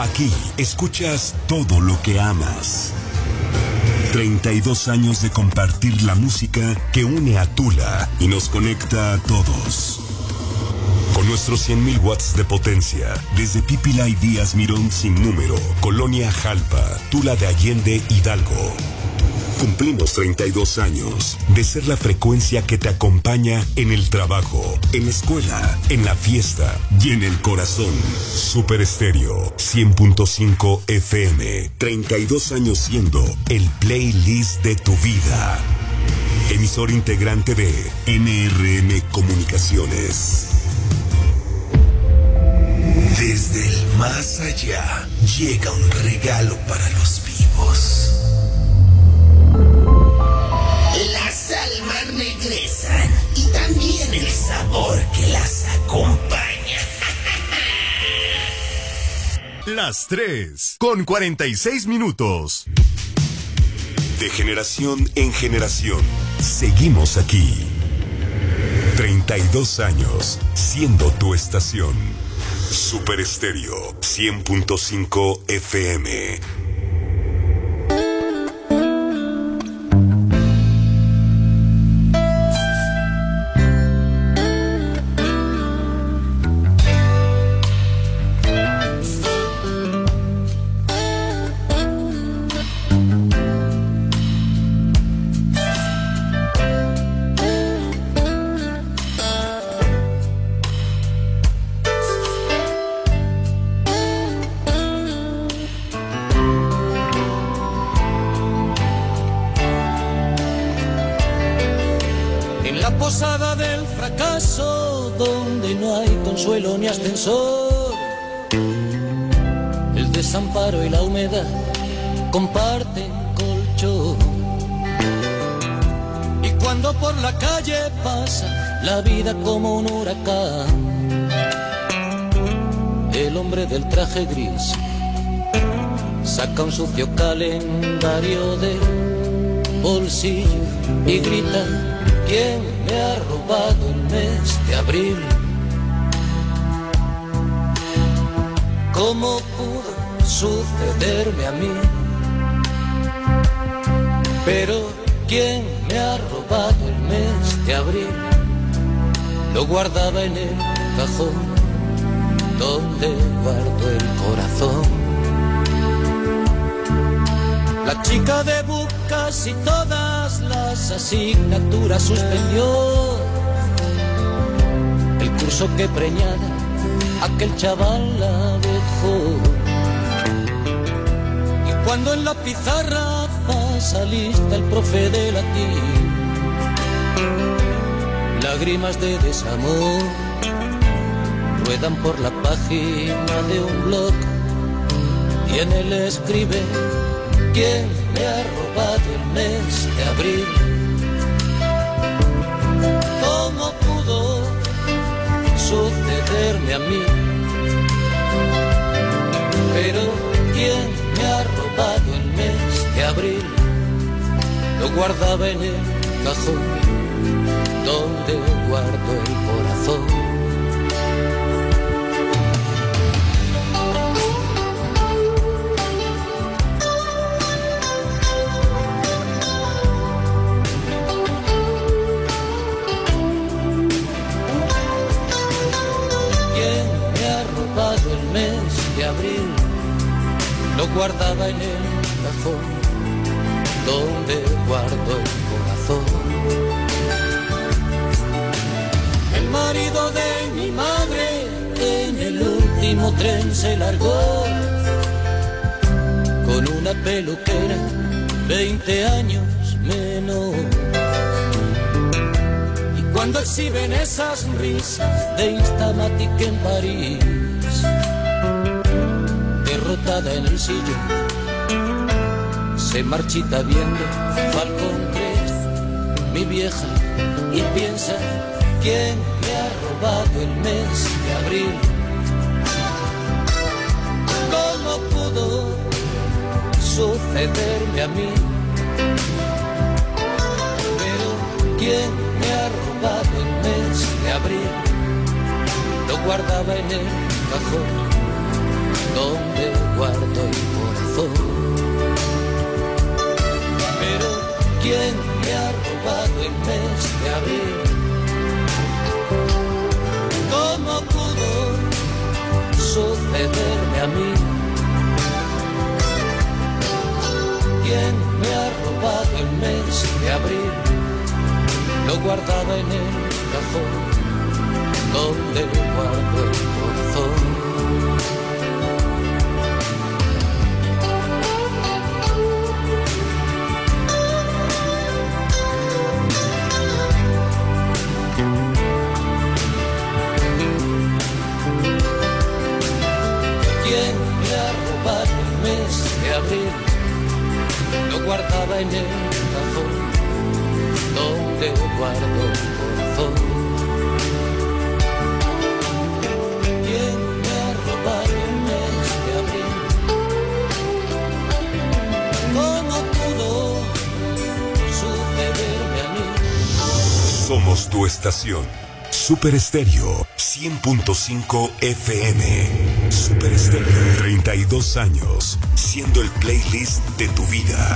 Aquí escuchas todo lo que amas. 32 años de compartir la música que une a Tula y nos conecta a todos. Con nuestros 100.000 watts de potencia, desde Pípila y Díaz Mirón sin número, Colonia Jalpa, Tula de Allende, Hidalgo. Cumplimos 32 años de ser la frecuencia que te acompaña en el trabajo, en la escuela, en la fiesta y en el corazón. Super Estéreo 100.5 FM. 32 años siendo el playlist de tu vida. Emisor integrante de NRM Comunicaciones. Desde el más allá llega un regalo para los vivos. Las almas regresan y también el sabor que las acompaña. Las 3:46. De generación en generación, seguimos aquí. 32 años siendo tu estación. Super Estéreo 100.5 FM. Ni ascensor, el desamparo y la humedad comparten colchón. Y cuando por la calle pasa la vida como un huracán, el hombre del traje gris saca un sucio calendario del bolsillo y grita: ¿quién me ha robado el mes de abril? ¿Cómo pudo sucederme a mí? Pero ¿quién me ha robado el mes de abril? Lo guardaba en el cajón donde guardo el corazón. La chica de casi todas las asignaturas suspendió. El curso que preñada aquel chaval la dejó. Y cuando en la pizarra pasa lista el profe de latín, lágrimas de desamor ruedan por la página de un blog y en él escribe: ¿quién me ha robado el mes de abril? ¿Cómo pudo sucederme a mí? Pero ¿quién me ha robado el mes de abril? Lo guardaba en el cajón donde guardo el corazón. Lo guardaba en el cajón donde guardo el corazón. El marido de mi madre en el último tren se largó con una peluquera 20 años menor. Y cuando exhiben esas risas de Instamatic en París, derrotada en el sillón, se marchita viendo Falcon 3, mi vieja, y piensa: ¿quién me ha robado el mes de abril? ¿Cómo pudo sucederme a mí? Pero ¿quién me ha robado el mes de abril? Lo guardaba en el cajón donde guardo el corazón. Pero ¿quién me ha robado el mes de abril? ¿Cómo pudo sucederme a mí? ¿Quién me ha robado el mes de abril? Lo guardaba en el cajón donde guardo el corazón. ¿Quién me ha robado el mes de abril? Lo guardaba en el cajón donde guardo el corazón. ¿Quién me ha robado el mes de abril? ¿Cómo pudo sucederme a mí? Somos tu estación. Super Estéreo 100.5 FM. Super Estéreo, 32 años, siendo el playlist de tu vida.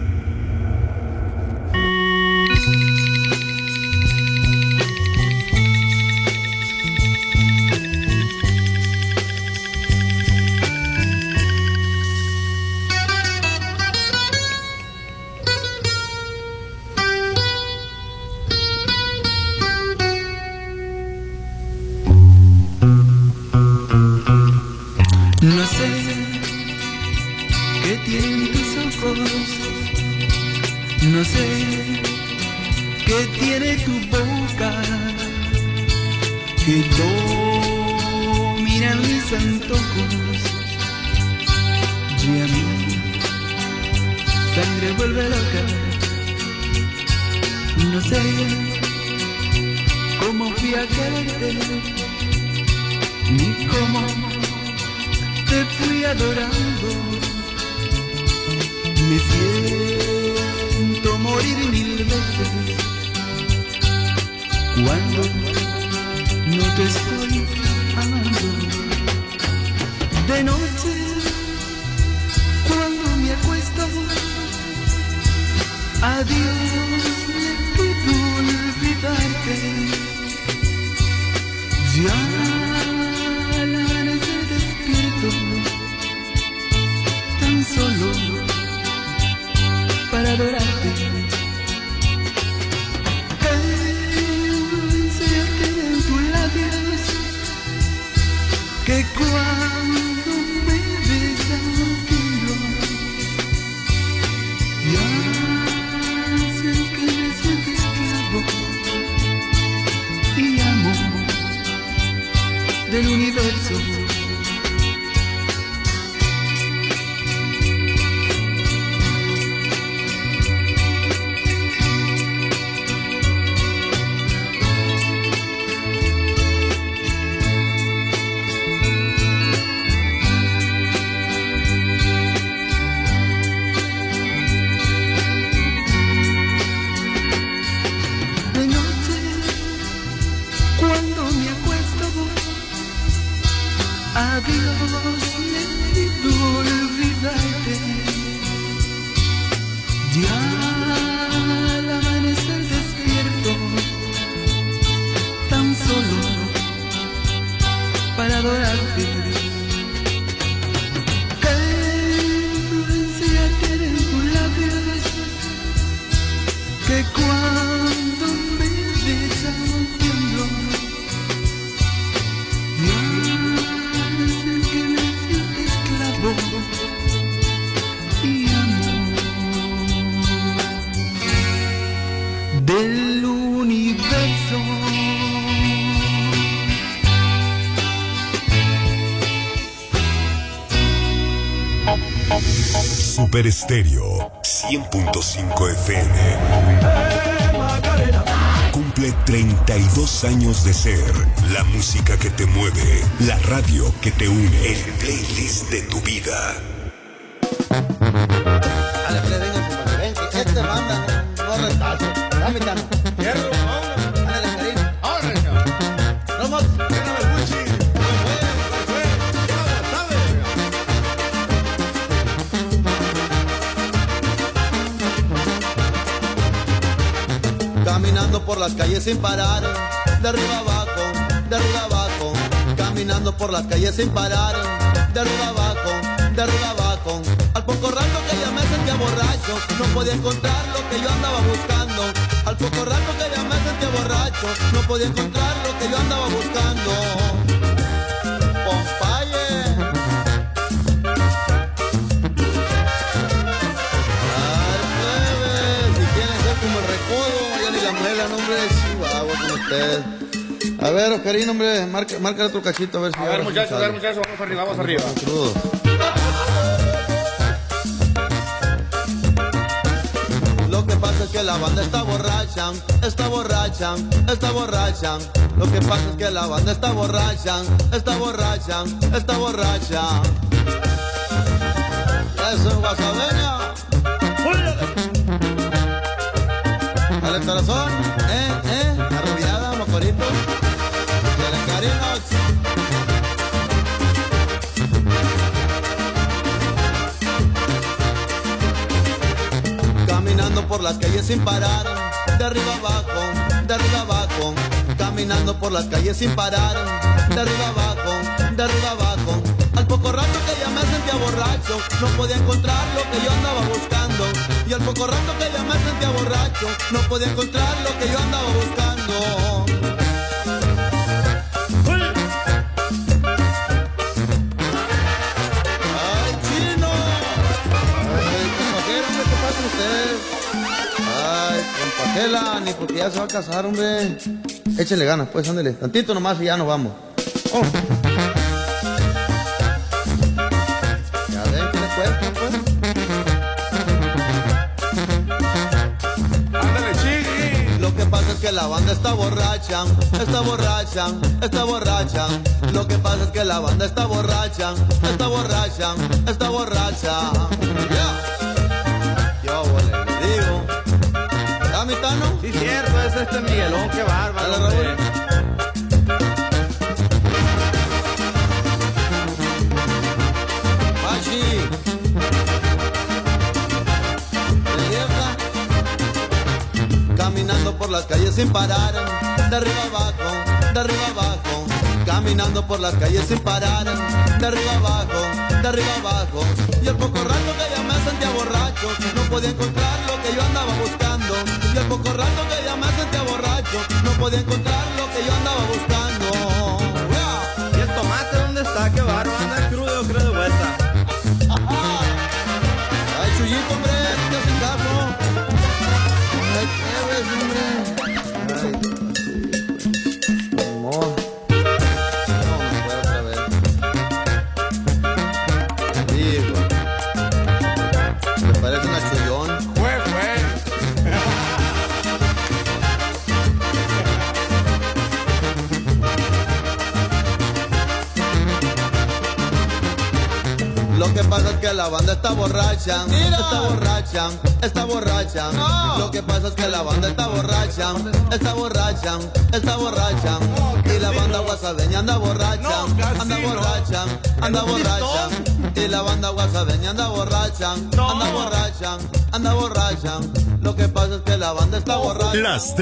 No sé qué tienen tus ojos, no sé qué tiene tu boca, que dominan mis antojos, y a mí sangre vuelve loca. No sé cómo fui a quererte, ni cómo te fui adorando. Me siento morir 1000 veces cuando no te estoy amando. De noche, cuando me acuesto, a Dios le pido olvidarte. Ya al amanecer despierto, tan solo para adorarte. Enséñate en tus labios que cuando me besas tiemblo, y haces que me sienta esclavo y amo del universo. De noche, cuando me acuesto, a Dios le pido olvidarte. Ya al amanecer despierto, tan solo para adorarte. Que influencia tienen tus labios, que cuando me besas tiemblo, y haces que me sienta esclavo y amo del universo. Super Estéreo 100.5 FM. Cumple 32 años de ser la música que te mueve, la radio que te une, el playlist de tu vida. A la plebe, venga, ven, que esta banda no retazo. Dame tano. Hierro, vámonos. Ándale, Karim. Ahora, cabrón. Vamos, déjame el Gucci. caminando por las calles sin parar, de arriba abajo, de arriba abajo, caminando por las calles sin parar, de arriba abajo, de arriba abajo. Al poco rato que ya me sentía borracho, no podía encontrar lo que yo andaba buscando. Al poco rato que ya me sentía borracho, no podía encontrar lo que yo andaba buscando. Pompaye. Ay, plebe, si quieren ser como el recodo, ya ni la muela, nombre de Chihuahua con ustedes. A ver, Oscarino, hombre, marca otro cachito, a ver si... A ver, muchachos, vamos arriba, vamos arriba. Crudo. Lo que pasa es que la banda está borracha, está borracha, está borracha. Lo que pasa es que la banda está borracha, está borracha, está borracha. Eso es guasabeña. Dale corazón, arrubiada, mocorito. Dale cariños. Caminando por las calles sin parar, de arriba abajo, de arriba abajo, caminando por las calles sin parar, de arriba abajo, de arriba abajo. Al poco rato que ya me sentía borracho, no podía encontrar lo que yo andaba buscando. Y al poco rato que ya me sentía borracho, no podía encontrar lo que yo andaba buscando. ¡Ay, chino! ¡Ay, compajera, hombre, qué pasa usted! ¡Ay, compajela, ni porque ya se va a casar, hombre! Échele ganas, pues, ándele. Tantito nomás y ya nos vamos. ¡Oh! Ya ven, ¿qué le cuesta, pues? ¡Ándale, chiqui! Lo que pasa es que la banda está borracha, está borracha, está borracha. Lo que pasa es que la banda está borracha, está borracha, está borracha. Ya. Yo, le digo. ¿Ya, mi Tano? Sí, cierto, es este Miguelón, qué bárbaro. Dale, Raúl. Pachi. Caminando por las calles sin parar, de arriba abajo, de arriba abajo, caminando por las calles sin parar, de arriba abajo, de arriba abajo. Y al poco rato que ya me sentía borracho, no podía encontrar lo que yo andaba buscando. Y al poco rato que ya me sentía borracho, no podía encontrar lo que yo andaba buscando. ¿Y el tomate dónde está? Qué bárbaro, anda crudo, creo de vuelta. Ay, Chuyito, hombre, te hacen caso. Ay, ¿qué ves, hombre? Ay, amor. No, me fue otra vez. Digo. ¿Te parece una chullón? Fue. Lo que pasa es que la banda está borracha, está borracha, está borracha. No. Lo que pasa es que la banda está borracha, está borracha, está borracha. Y la banda guasabeña anda borracha, anda borracha, anda borracha. Y la banda guasabeña anda borracha, anda borracha, anda borracha. Lo que pasa es que la banda está borracha. Las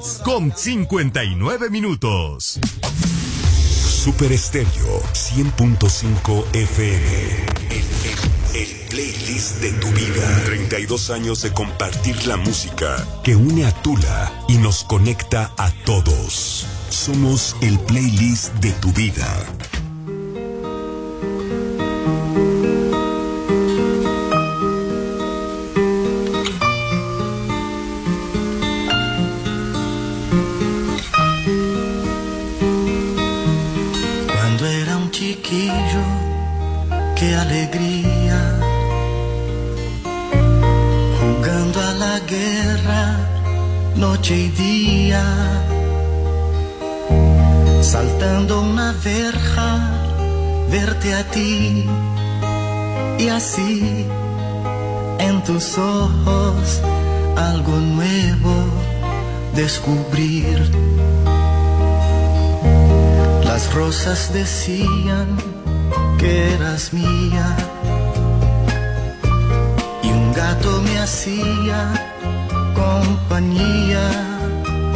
3:59. Super Estéreo 100.5 FM. El playlist de tu vida. 32 años de compartir la música que une a Tula y nos conecta a todos. Somos el playlist de tu vida. Cuando era un chiquillo, qué alegría, jugando a la guerra, noche y día, saltando una verja, verte a ti, y así, en tus ojos, algo nuevo descubrir. Las rosas decían que eras mía, y un gato me hacía compañía.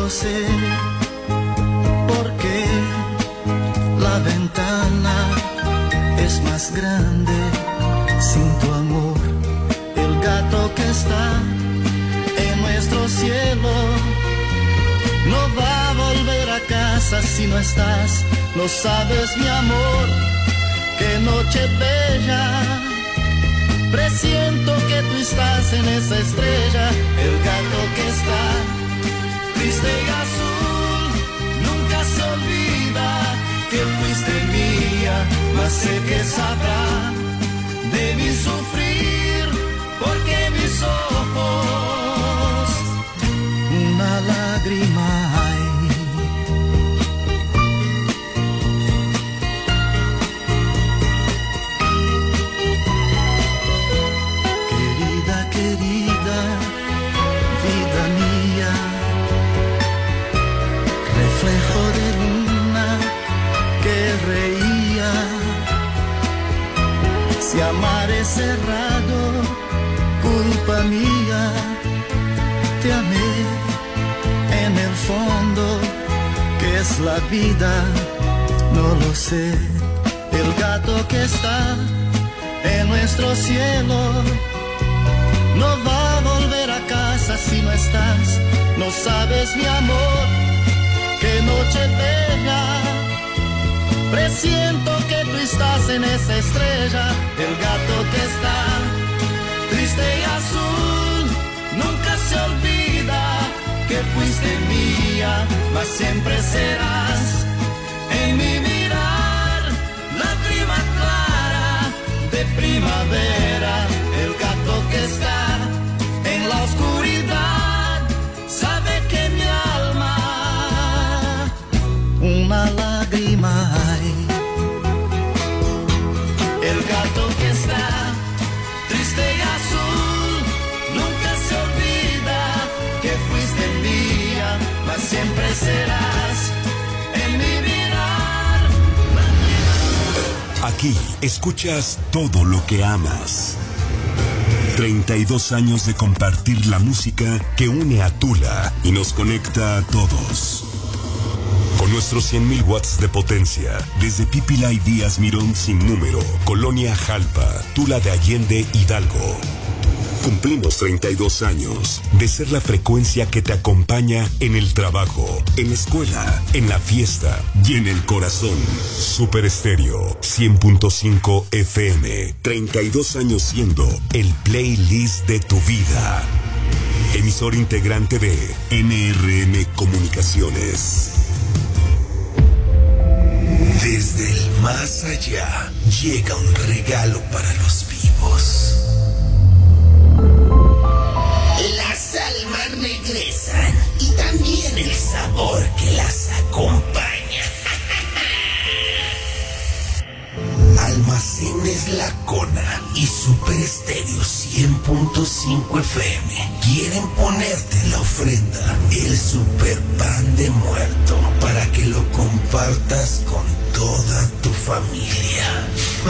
lo sé, porque la ventana es más grande sin tu amor. El gato que está en nuestro cielo no va a volver a casa si no estás. No sabes, mi amor, qué noche bella. Presiento que tú estás en esa estrella. El gato que está triste y azul nunca se olvida que fuiste mía, mas sé que sabrá de mi sufrir, porque mis ojos una lágrima hay. Querida, vida mía, reflejo de luna que reía. Si amar es cerrado, culpa mía, te amé en el fondo, que es la vida, no lo sé. El gato que está en nuestro cielo no va a volver a casa si no estás. No sabes, mi amor, qué noche bella. Presiento que tú estás en esa estrella. El gato que está triste y azul nunca se olvida que fuiste mía, mas siempre serás en mi mirar, lágrima clara de primavera. El gato que está en la oscuridad sabe que mi alma una lágrima hay. El gato que está triste y azul nunca se olvida que fuiste mía, mas siempre serás en mi mirar. Aquí escuchas todo lo que amas. 32 años de compartir la música que une a Tula y nos conecta a todos. Con nuestros 100.000 watts de potencia, desde Pípila y Díaz Mirón sin número, Colonia Jalpa, Tula de Allende, Hidalgo. Cumplimos 32 años de ser la frecuencia que te acompaña en el trabajo, en la escuela, en la fiesta y en el corazón. Super Estéreo 100.5 FM. 32 años siendo el playlist de tu vida. Emisor integrante de NRM Comunicaciones. Desde el más allá llega un regalo para los vivos. Las almas regresan y también el sabor que las acompaña. Almacenes La Cona y Super Estéreo 100.5 FM quieren ponerte en la ofrenda el super pan de muerto para que lo compartas con toda tu familia.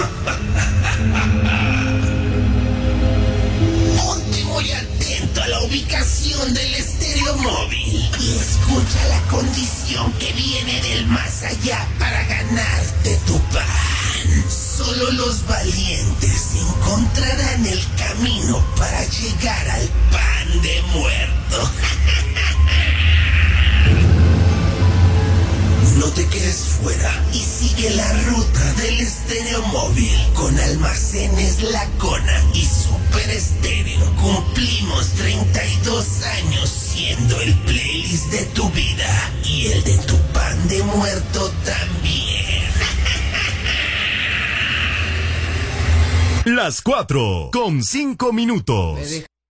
Ponte muy atento a la ubicación del estéreo móvil y escucha la condición que viene del más allá para ganarte tu pan. Solo los valientes encontrarán el camino para llegar al pan de muerto. No te quedes fuera y sigue la ruta del estéreo móvil con Almacenes La Cona y Super Estéreo. Cumplimos 32 años siendo el playlist de tu vida y el de tu pan de muerto también. Las 4:05.